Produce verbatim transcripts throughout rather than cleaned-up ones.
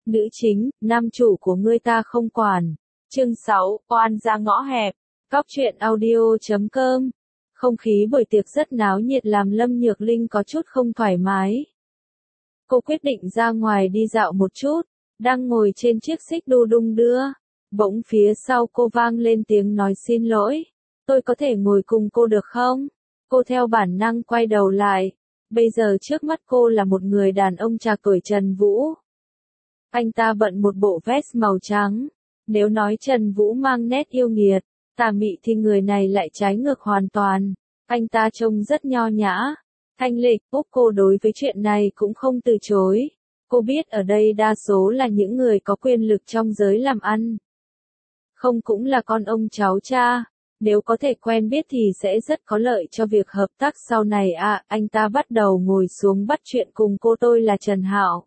Nữ chính, nam chủ của ngươi ta không quản. Chương sáu, oan ra ngõ hẹp. Cóc truyện audio chấm com. Không khí buổi tiệc rất náo nhiệt làm Lâm Nhược Linh có chút không thoải mái. Cô quyết định ra ngoài đi dạo một chút, đang ngồi trên chiếc xích đu đung đưa. Bỗng phía sau cô vang lên tiếng nói xin lỗi. Tôi có thể ngồi cùng cô được không? Cô theo bản năng quay đầu lại. Bây giờ trước mắt cô là một người đàn ông trạc tuổi Trần Vũ. Anh ta bận một bộ vest màu trắng. Nếu nói Trần Vũ mang nét yêu nghiệt, tà mị thì người này lại trái ngược hoàn toàn. Anh ta trông rất nho nhã, thanh lịch. Úc cô đối với chuyện này cũng không từ chối. Cô biết ở đây đa số là những người có quyền lực trong giới làm ăn. Không cũng là con ông cháu cha. Nếu có thể quen biết thì sẽ rất có lợi cho việc hợp tác sau này à. Anh ta bắt đầu ngồi xuống bắt chuyện cùng cô. Tôi là Trần Hạo.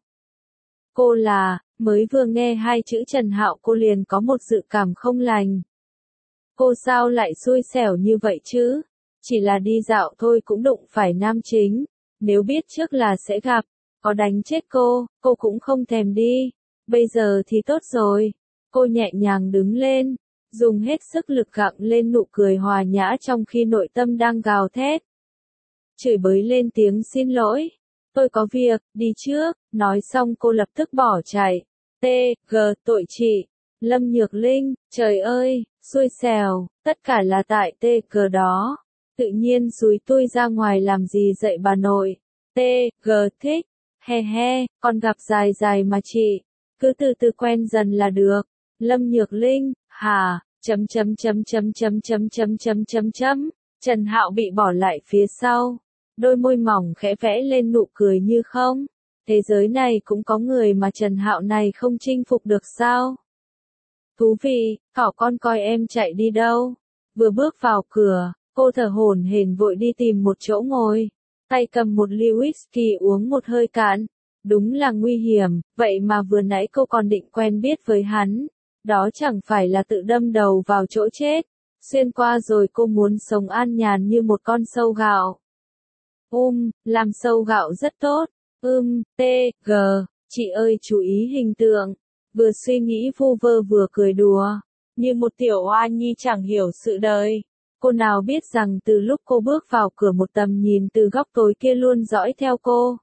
Cô là, mới vừa nghe hai chữ Trần Hạo cô liền có một dự cảm không lành. Cô sao lại xui xẻo như vậy chứ? Chỉ là đi dạo thôi cũng đụng phải nam chính. Nếu biết trước là sẽ gặp, có đánh chết cô, cô cũng không thèm đi. Bây giờ thì tốt rồi. Cô nhẹ nhàng đứng lên, dùng hết sức lực gặng lên nụ cười hòa nhã trong khi nội tâm đang gào thét. Chửi bới lên tiếng xin lỗi. Tôi có việc, đi trước. Nói xong cô lập tức bỏ chạy. T, G, tội chị. Lâm Nhược Linh, trời ơi, xui xẻo, tất cả là tại T, G đó. Tự nhiên xúi tôi ra ngoài làm gì dậy bà nội. T, G, thích. He he, còn gặp dài dài mà chị. Cứ từ từ quen dần là được. Lâm Nhược Linh, hả, chấm chấm chấm chấm chấm chấm chấm chấm chấm chấm. Trần Hạo bị bỏ lại phía sau. Đôi môi mỏng khẽ vẽ lên nụ cười như không. Thế giới này cũng có người mà Trần Hạo này không chinh phục được sao? Thú vị, thỏ con coi em chạy đi đâu. Vừa bước vào cửa, cô thở hổn hển vội đi tìm một chỗ ngồi. Tay cầm một ly whisky uống một hơi cạn. Đúng là nguy hiểm, vậy mà vừa nãy cô còn định quen biết với hắn. Đó chẳng phải là tự đâm đầu vào chỗ chết. Xuyên qua rồi cô muốn sống an nhàn như một con sâu gạo. Um, làm sâu gạo rất tốt. Ưm, T, G, chị ơi chú ý hình tượng. Vừa suy nghĩ vu vơ vừa cười đùa. Như một tiểu oa nhi chẳng hiểu sự đời. Cô nào biết rằng từ lúc cô bước vào cửa một tầm nhìn từ góc tối kia luôn dõi theo cô.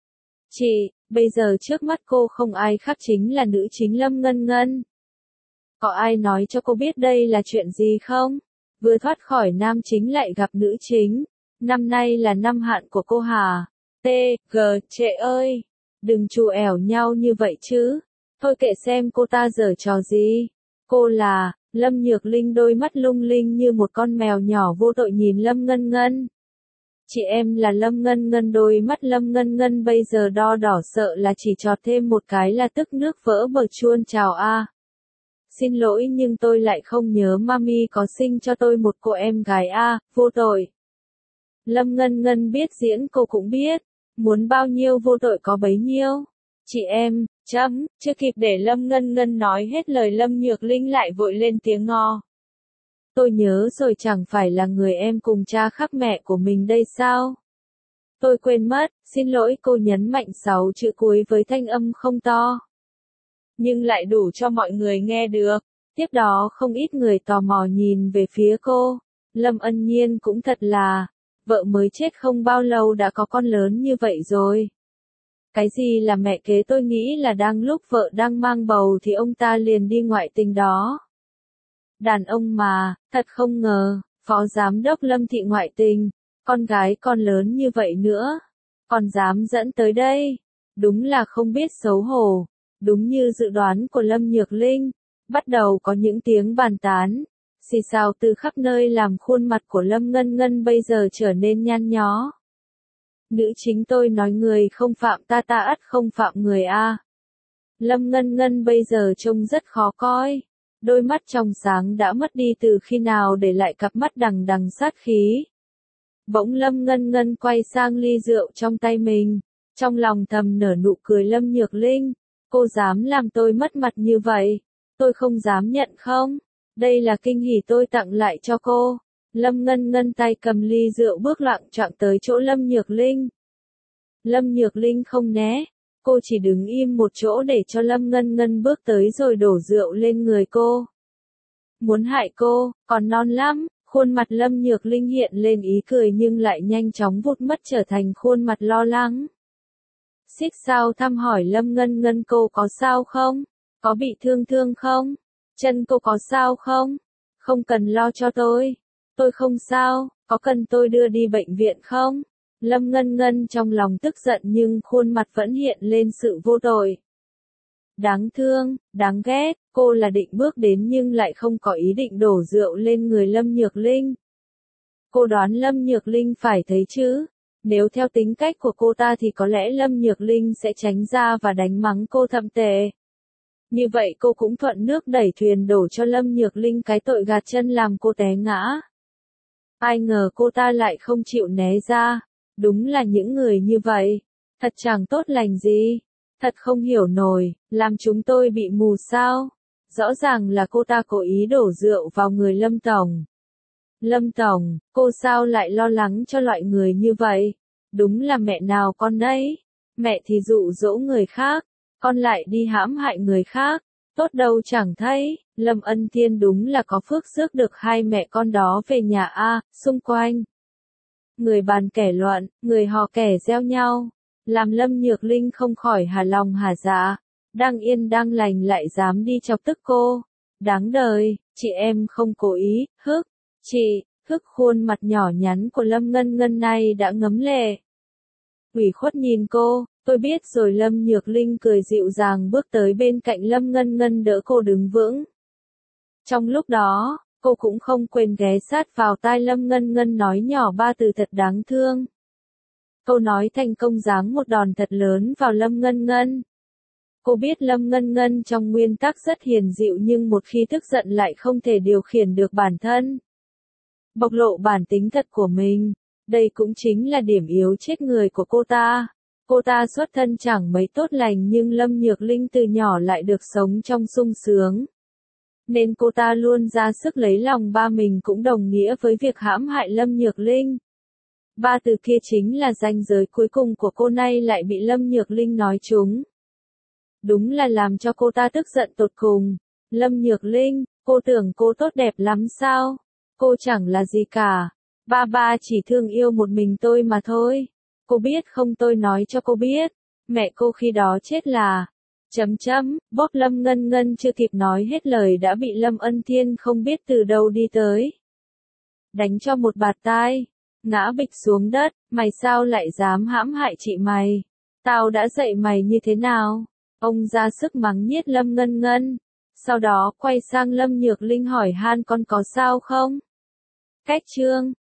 Chị, bây giờ trước mắt cô không ai khác chính là nữ chính Lâm Ngân Ngân. Có ai nói cho cô biết đây là chuyện gì không? Vừa thoát khỏi nam chính lại gặp nữ chính. Năm nay là năm hạn của cô hả? T, G, trệ ơi. Đừng chù ẻo nhau như vậy chứ. Thôi kệ xem cô ta giở trò gì. Cô là, Lâm Nhược Linh đôi mắt lung linh như một con mèo nhỏ vô tội nhìn Lâm Ngân Ngân. Chị em là Lâm Ngân Ngân. Đôi mắt Lâm Ngân Ngân bây giờ đo đỏ sợ là chỉ chọt thêm một cái là tức nước vỡ bờ chuôn trào a. Xin lỗi nhưng tôi lại không nhớ mami có sinh cho tôi một cô em gái a, vô tội. Lâm Ngân Ngân biết diễn cô cũng biết, muốn bao nhiêu vô tội có bấy nhiêu. Chị em, chấm, chưa kịp để Lâm Ngân Ngân nói hết lời Lâm Nhược Linh lại vội lên tiếng ngo. Tôi nhớ rồi, chẳng phải là người em cùng cha khác mẹ của mình đây sao? Tôi quên mất, xin lỗi. Cô nhấn mạnh sáu chữ cuối với thanh âm không to, nhưng lại đủ cho mọi người nghe được. Tiếp đó không ít người tò mò nhìn về phía cô. Lâm Ân Nhiên cũng thật là, vợ mới chết không bao lâu đã có con lớn như vậy rồi. Cái gì là mẹ kế? Tôi nghĩ là đang lúc vợ đang mang bầu thì ông ta liền đi ngoại tình đó. Đàn ông mà, thật không ngờ, phó giám đốc Lâm thị ngoại tình, con gái con lớn như vậy nữa, còn dám dẫn tới đây. Đúng là không biết xấu hổ. Đúng như dự đoán của Lâm Nhược Linh, bắt đầu có những tiếng bàn tán, xì xào từ khắp nơi làm khuôn mặt của Lâm Ngân Ngân bây giờ trở nên nhăn nhó. Nữ chính tôi nói người không phạm ta ta ắt không phạm người a. Lâm Ngân Ngân bây giờ trông rất khó coi. Đôi mắt trong sáng đã mất đi từ khi nào để lại cặp mắt đằng đằng sát khí. Bỗng Lâm Ngân Ngân quay sang ly rượu trong tay mình, trong lòng thầm nở nụ cười. Lâm Nhược Linh, cô dám làm tôi mất mặt như vậy? Tôi không dám nhận không? Đây là kinh hỉ tôi tặng lại cho cô. Lâm Ngân Ngân tay cầm ly rượu bước loạng choạng tới chỗ Lâm Nhược Linh. Lâm Nhược Linh không né. Cô chỉ đứng im một chỗ để cho Lâm Ngân Ngân bước tới rồi đổ rượu lên người cô. Muốn hại cô, còn non lắm. Khuôn mặt Lâm Nhược Linh hiện lên ý cười nhưng lại nhanh chóng vụt mất trở thành khuôn mặt lo lắng. Xích Sao thăm hỏi Lâm Ngân Ngân cô có sao không? Có bị thương thương không? Chân cô có sao không? Không cần lo cho tôi. Tôi không sao, có cần tôi đưa đi bệnh viện không? Lâm Ngân Ngân trong lòng tức giận nhưng khuôn mặt vẫn hiện lên sự vô tội. Đáng thương, đáng ghét, cô là định bước đến nhưng lại không có ý định đổ rượu lên người Lâm Nhược Linh. Cô đoán Lâm Nhược Linh phải thấy chứ, nếu theo tính cách của cô ta thì có lẽ Lâm Nhược Linh sẽ tránh ra và đánh mắng cô thậm tệ. Như vậy cô cũng thuận nước đẩy thuyền đổ cho Lâm Nhược Linh cái tội gạt chân làm cô té ngã. Ai ngờ cô ta lại không chịu né ra, đúng là những người như vậy, thật chẳng tốt lành gì. Thật không hiểu nổi, làm chúng tôi bị mù sao? Rõ ràng là cô ta cố ý đổ rượu vào người Lâm Tổng. Lâm Tổng, cô sao lại lo lắng cho loại người như vậy? Đúng là mẹ nào con đấy. Mẹ thì dụ dỗ người khác, con lại đi hãm hại người khác. Tốt đâu chẳng thấy, Lâm Ân Thiên đúng là có phước rước được hai mẹ con đó về nhà a, xung quanh. Người bàn kẻ luận, người hò kẻ gieo nhau. Làm Lâm Nhược Linh không khỏi hà lòng hà dạ, đang yên đang lành lại dám đi chọc tức cô. Đáng đời, chị em không cố ý, hức, chị, hức khuôn mặt nhỏ nhắn của Lâm Ngân Ngân này đã ngấm lệ. Ủy khuất nhìn cô, tôi biết rồi. Lâm Nhược Linh cười dịu dàng bước tới bên cạnh Lâm Ngân Ngân đỡ cô đứng vững. Trong lúc đó, cô cũng không quên ghé sát vào tai Lâm Ngân Ngân nói nhỏ ba từ thật đáng thương. Câu nói thành công giáng một đòn thật lớn vào Lâm Ngân Ngân. Cô biết Lâm Ngân Ngân trong nguyên tắc rất hiền dịu nhưng một khi tức giận lại không thể điều khiển được bản thân. Bộc lộ bản tính thật của mình, đây cũng chính là điểm yếu chết người của cô ta. Cô ta xuất thân chẳng mấy tốt lành nhưng Lâm Nhược Linh từ nhỏ lại được sống trong sung sướng. Nên cô ta luôn ra sức lấy lòng ba mình cũng đồng nghĩa với việc hãm hại Lâm Nhược Linh. Ba từ kia chính là ranh giới cuối cùng của cô, nay lại bị Lâm Nhược Linh nói trúng. Đúng là làm cho cô ta tức giận tột cùng. Lâm Nhược Linh, cô tưởng cô tốt đẹp lắm sao? Cô chẳng là gì cả. Ba ba chỉ thương yêu một mình tôi mà thôi. Cô biết không, tôi nói cho cô biết. Mẹ cô khi đó chết là... Chấm chấm, bóp. Lâm Ngân Ngân chưa kịp nói hết lời đã bị Lâm Ân Thiên không biết từ đâu đi tới. Đánh cho một bạt tai. Ngã bịch xuống đất, mày sao lại dám hãm hại chị mày? Tao đã dạy mày như thế nào? Ông ra sức mắng nhiếc Lâm Ngân Ngân. Sau đó quay sang Lâm Nhược Linh hỏi han con có sao không? Cách chương